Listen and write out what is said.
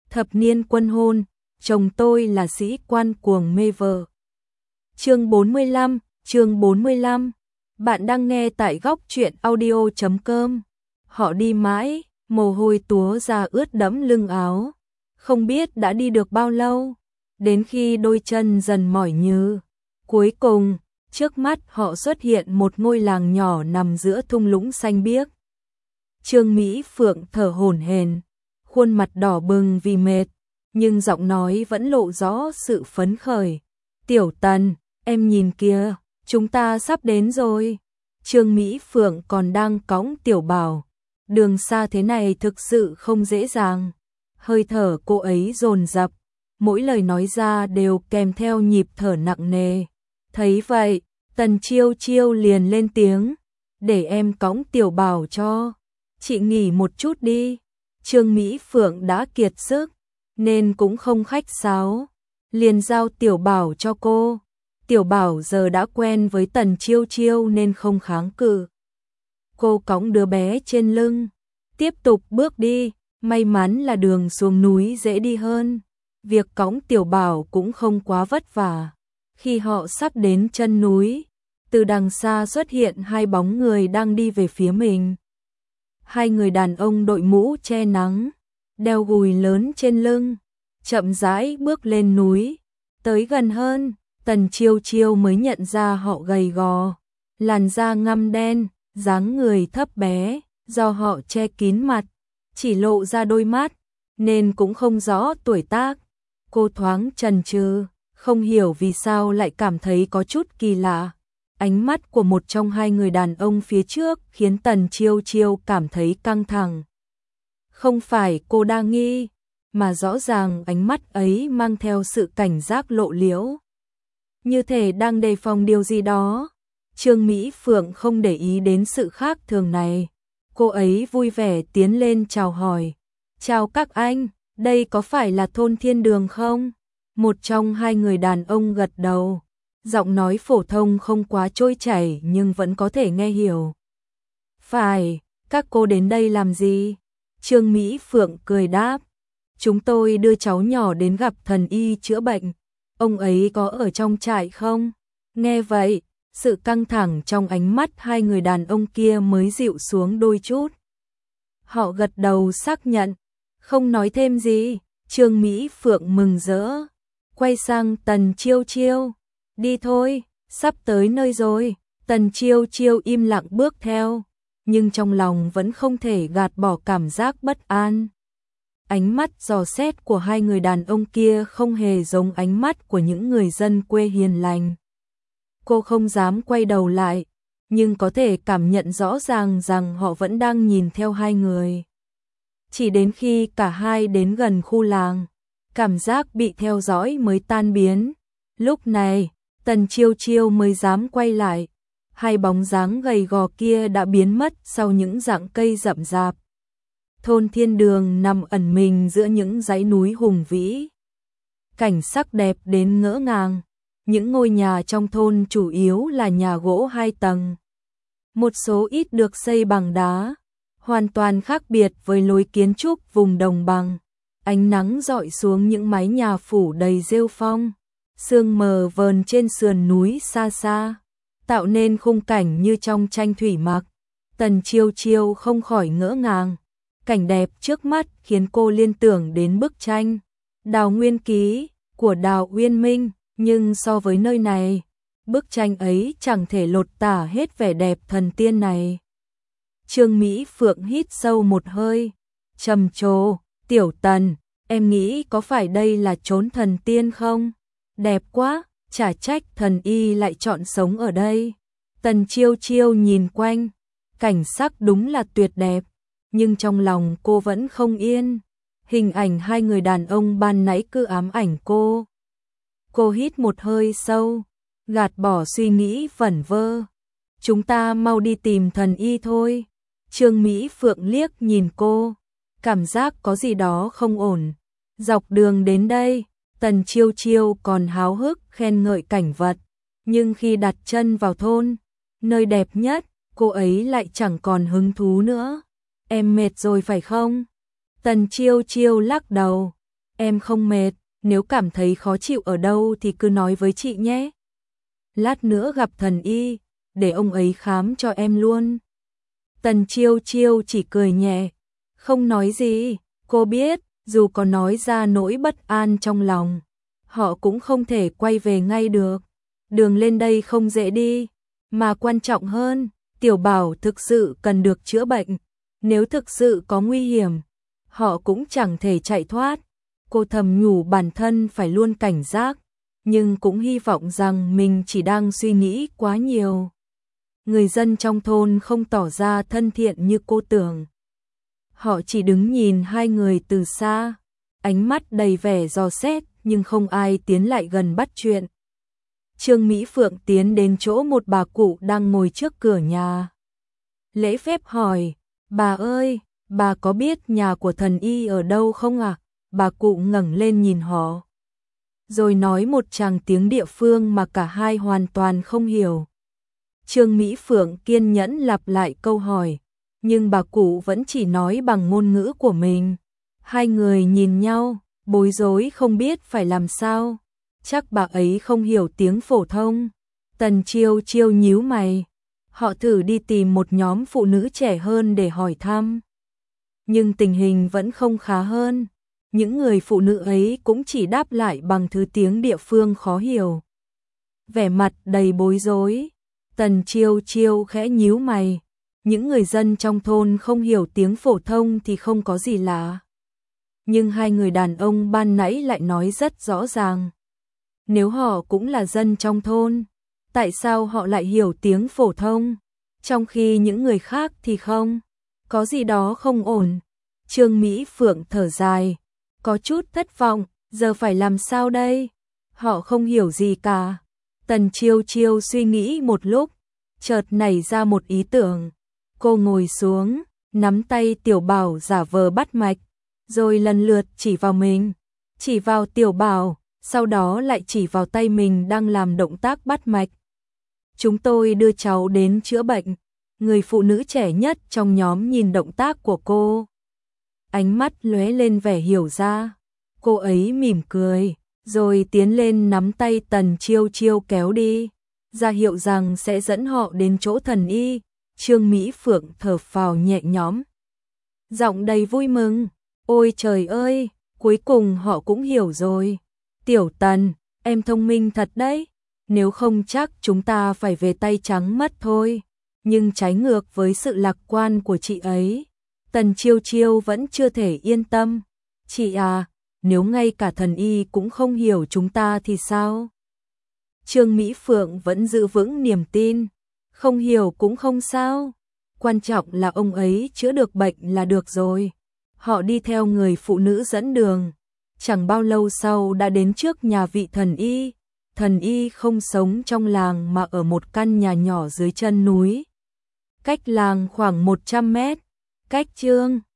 thập niên quân hôn, chồng tôi là sĩ quan cuồng mê vợ. Chương 45, bạn đang nghe tại góc truyện audio.com. Họ đi mãi, mồ hôi túa ra ướt đẫm lưng áo, không biết đã đi được bao lâu, đến khi đôi chân dần mỏi nhừ. Cuối cùng, trước mắt họ xuất hiện một ngôi làng nhỏ nằm giữa thung lũng xanh biếc. Trương Mỹ Phượng thở hổn hển, khuôn mặt đỏ bừng vì mệt, nhưng giọng nói vẫn lộ rõ sự phấn khởi. "Tiểu Tần, em nhìn kìa, chúng ta sắp đến rồi." Trương Mỹ Phượng còn đang cõng Tiểu Bảo. Đường xa thế này thực sự không dễ dàng. Hơi thở cô ấy dồn dập, mỗi lời nói ra đều kèm theo nhịp thở nặng nề. Thấy vậy, Tần Chiêu Chiêu liền lên tiếng, "Để em cõng Tiểu Bảo cho. Chị nghỉ một chút đi." Trương Mỹ Phượng đã kiệt sức, nên cũng không khách sáo, liền giao Tiểu Bảo cho cô. Tiểu Bảo giờ đã quen với Tần Chiêu Chiêu nên không kháng cự. Cô cõng đứa bé trên lưng, tiếp tục bước đi, may mắn là đường xuống núi dễ đi hơn. Việc cõng Tiểu Bảo cũng không quá vất vả. Khi họ sắp đến chân núi, từ đằng xa xuất hiện hai bóng người đang đi về phía mình. Hai người đàn ông đội mũ che nắng, đeo gùi lớn trên lưng, chậm rãi bước lên núi. Tới gần hơn, Tần Chiêu Chiêu mới nhận ra họ gầy gò, làn da ngăm đen, dáng người thấp bé, do họ che kín mặt, chỉ lộ ra đôi mắt, nên cũng không rõ tuổi tác. Cô thoáng chần chừ, không hiểu vì sao lại cảm thấy có chút kỳ lạ. Ánh mắt của một trong hai người đàn ông phía trước khiến Tần Chiêu Chiêu cảm thấy căng thẳng. Không phải cô đa nghi, mà rõ ràng ánh mắt ấy mang theo sự cảnh giác lộ liễu, như thể đang đề phòng điều gì đó. Trương Mỹ Phượng không để ý đến sự khác thường này. Cô ấy vui vẻ tiến lên chào hỏi. "Chào các anh, đây có phải là thôn Thiên Đường không?" Một trong hai người đàn ông gật đầu. Giọng nói phổ thông không quá trôi chảy nhưng vẫn có thể nghe hiểu. "Phải, các cô đến đây làm gì?" Trương Mỹ Phượng cười đáp. "Chúng tôi đưa cháu nhỏ đến gặp thần y chữa bệnh. Ông ấy có ở trong trại không?" Nghe vậy, sự căng thẳng trong ánh mắt hai người đàn ông kia mới dịu xuống đôi chút. Họ gật đầu xác nhận, không nói thêm gì. Trương Mỹ Phượng mừng rỡ, quay sang Tần Chiêu Chiêu. "Đi thôi, sắp tới nơi rồi." Tần Chiêu Chiêu im lặng bước theo, nhưng trong lòng vẫn không thể gạt bỏ cảm giác bất an. Ánh mắt dò xét của hai người đàn ông kia không hề giống ánh mắt của những người dân quê hiền lành. Cô không dám quay đầu lại, nhưng có thể cảm nhận rõ ràng rằng họ vẫn đang nhìn theo hai người. Chỉ đến khi cả hai đến gần khu làng, cảm giác bị theo dõi mới tan biến. Lúc này, Tần Chiêu Chiêu mới dám quay lại. Hai bóng dáng gầy gò kia đã biến mất sau những rặng cây rậm rạp. Thôn Thiên Đường nằm ẩn mình giữa những dãy núi hùng vĩ. Cảnh sắc đẹp đến ngỡ ngàng. Những ngôi nhà trong thôn chủ yếu là nhà gỗ 2 tầng. Một số ít được xây bằng đá, hoàn toàn khác biệt với lối kiến trúc vùng đồng bằng. Ánh nắng rọi xuống những mái nhà phủ đầy rêu phong, sương mờ vờn trên sườn núi xa xa, tạo nên khung cảnh như trong tranh thủy mặc. Tần Chiêu Chiêu không khỏi ngỡ ngàng. Cảnh đẹp trước mắt khiến cô liên tưởng đến bức tranh Đào Nguyên Ký của Đào Uyên Minh, nhưng so với nơi này, bức tranh ấy chẳng thể lột tả hết vẻ đẹp thần tiên này. Trương Mỹ Phượng hít sâu một hơi, trầm trồ, "Tiểu Tần, em nghĩ có phải đây là chốn thần tiên không? Đẹp quá, chả trách thần y lại chọn sống ở đây." Tần Chiêu Chiêu nhìn quanh, cảnh sắc đúng là tuyệt đẹp, nhưng trong lòng cô vẫn không yên. Hình ảnh hai người đàn ông ban nãy cứ ám ảnh cô. Cô hít một hơi sâu, gạt bỏ suy nghĩ vẩn vơ. "Chúng ta mau đi tìm thần y thôi." Trương Mỹ Phượng liếc nhìn cô, cảm giác có gì đó không ổn. Dọc đường đến đây, Tần Chiêu Chiêu còn háo hức khen ngợi cảnh vật, nhưng khi đặt chân vào thôn, nơi đẹp nhất, cô ấy lại chẳng còn hứng thú nữa. "Em mệt rồi phải không?" Tần Chiêu Chiêu lắc đầu. Em không mệt, nếu cảm thấy khó chịu ở đâu thì cứ nói với chị nhé. Lát nữa gặp thần y, để ông ấy khám cho em luôn. Tần Chiêu Chiêu chỉ cười nhẹ, không nói gì. Cô biết, dù có nói ra nỗi bất an trong lòng, họ cũng không thể quay về ngay được. Đường lên đây không dễ đi, mà quan trọng hơn, Tiểu Bảo thực sự cần được chữa bệnh. Nếu thực sự có nguy hiểm, họ cũng chẳng thể chạy thoát. Cô thầm nhủ bản thân phải luôn cảnh giác, nhưng cũng hy vọng rằng mình chỉ đang suy nghĩ quá nhiều. Người dân trong thôn không tỏ ra thân thiện như cô tưởng. Họ chỉ đứng nhìn hai người từ xa, ánh mắt đầy vẻ dò xét nhưng không ai tiến lại gần bắt chuyện. Trương Mỹ Phượng tiến đến chỗ một bà cụ đang ngồi trước cửa nhà. Lễ phép hỏi, bà ơi, bà có biết nhà của thần y ở đâu không ạ? Bà cụ ngẩng lên nhìn họ, rồi nói một tràng tiếng địa phương mà cả hai hoàn toàn không hiểu. Trương Mỹ Phượng kiên nhẫn lặp lại câu hỏi, nhưng bà cụ vẫn chỉ nói bằng ngôn ngữ của mình. Hai người nhìn nhau, bối rối không biết phải làm sao. Chắc bà ấy không hiểu tiếng phổ thông. Tần Chiêu Chiêu nhíu mày. Họ thử đi tìm một nhóm phụ nữ trẻ hơn để hỏi thăm, nhưng tình hình vẫn không khá hơn. Những người phụ nữ ấy cũng chỉ đáp lại bằng thứ tiếng địa phương khó hiểu. Vẻ mặt đầy bối rối. Tần Chiêu Chiêu khẽ nhíu mày. Những người dân trong thôn không hiểu tiếng phổ thông thì không có gì lạ. Nhưng hai người đàn ông ban nãy lại nói rất rõ ràng. Nếu họ cũng là dân trong thôn, tại sao họ lại hiểu tiếng phổ thông, trong khi những người khác thì không? Có gì đó không ổn. Trương Mỹ Phượng thở dài, có chút thất vọng, giờ phải làm sao đây? Họ không hiểu gì cả. Tần Chiêu Chiêu suy nghĩ một lúc, chợt nảy ra một ý tưởng. Cô ngồi xuống, nắm tay Tiểu Bảo giả vờ bắt mạch, rồi lần lượt chỉ vào mình, chỉ vào Tiểu Bảo, sau đó lại chỉ vào tay mình đang làm động tác bắt mạch. Chúng tôi đưa cháu đến chữa bệnh. Người phụ nữ trẻ nhất trong nhóm nhìn động tác của cô, ánh mắt lóe lên vẻ hiểu ra. Cô ấy mỉm cười, rồi tiến lên nắm tay Tần Chiêu Chiêu kéo đi, ra hiệu rằng sẽ dẫn họ đến chỗ thần y. Trương Mỹ Phượng thở phào nhẹ nhõm, giọng đầy vui mừng. Ôi trời ơi, cuối cùng họ cũng hiểu rồi. Tiểu Tần, em thông minh thật đấy. Nếu không chắc chúng ta phải về tay trắng mất thôi. Nhưng trái ngược với sự lạc quan của chị ấy, Tần Chiêu Chiêu vẫn chưa thể yên tâm. Chị à, nếu ngay cả thần y cũng không hiểu chúng ta thì sao? Trương Mỹ Phượng vẫn giữ vững niềm tin. Không hiểu cũng không sao. Quan trọng là ông ấy chữa được bệnh là được rồi. Họ đi theo người phụ nữ dẫn đường. Chẳng bao lâu sau đã đến trước nhà vị thần y. Thần y không sống trong làng mà ở một căn nhà nhỏ dưới chân núi. Cách làng khoảng 100 mét. Cách Trương